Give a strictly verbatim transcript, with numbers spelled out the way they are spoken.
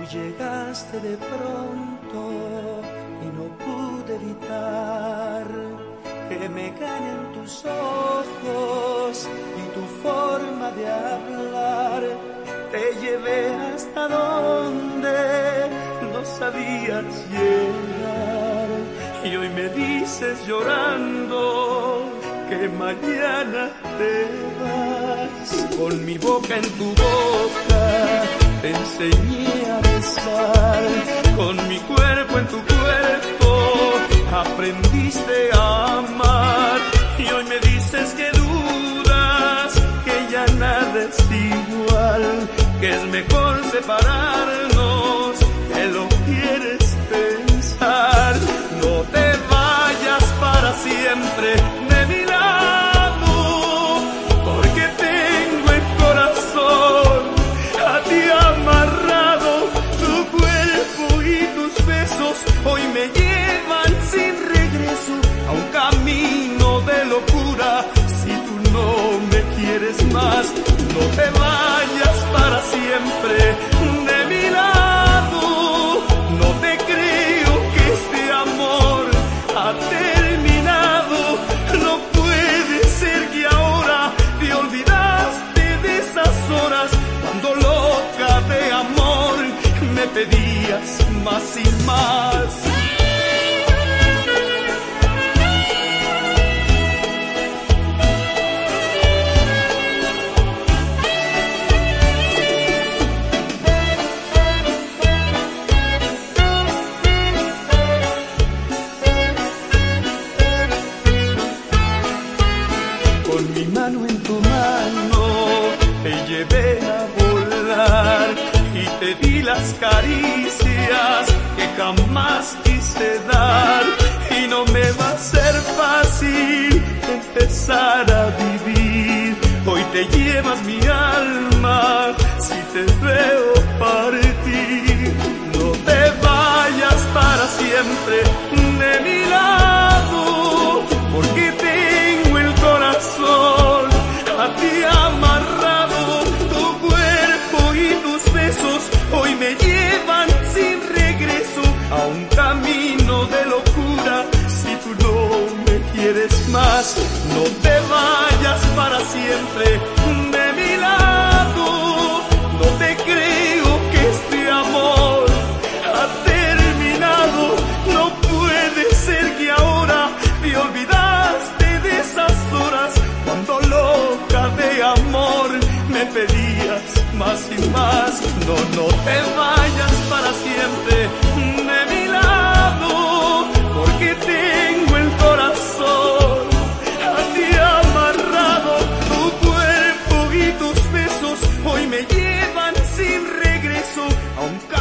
llegaste de pronto y no pude evitar que me ganen tus ojos y tu forma de hablar. Te llevé hasta donde no sabías llegar y hoy me dices llorando que mañana te vas. Con mi boca en tu boca te enseñé a besar, con mi cuerpo en tu cuerpo aprendiste a amar y hoy me dices que dudas, que ya nada es igual, que es mejor separarnos, que lo quieres pensar. No te vayas para siempre de mi lado, porque tengo el corazón a ti amarrado. Tu cuerpo y tus besos hoy me llevan sin regreso a un camino de locura. Si tú no me quieres más, no te vayas para siempre de mi lado. No te creo que este amor ha terminado. No puede ser que ahora te olvidaste de esas horas cuando loca de amor me pedías más y más. Con mi mano en tu mano te llevé a volar y te di las caricias que jamás quise dar. Y no me va a ser fácil empezar a vivir. Hoy te llevas mi alma si te veo partir. No te vayas para siempre de mi lado, porque tengo el corazón a ti amarrado. Tu cuerpo y tus besos hoy me llevan sin regreso a un camino de locura. Si tú no me quieres más, no te vayas para siempre de mi lado. No te creo que este amor ha terminado. No puede ser que ahora te olvidaste de esas horas cuando loca de amor me pedías más y más. No, no te vayas para siempre de mi lado, porque tengo el corazón a ti amarrado. Tu cuerpo y tus besos hoy me llevan sin regreso a un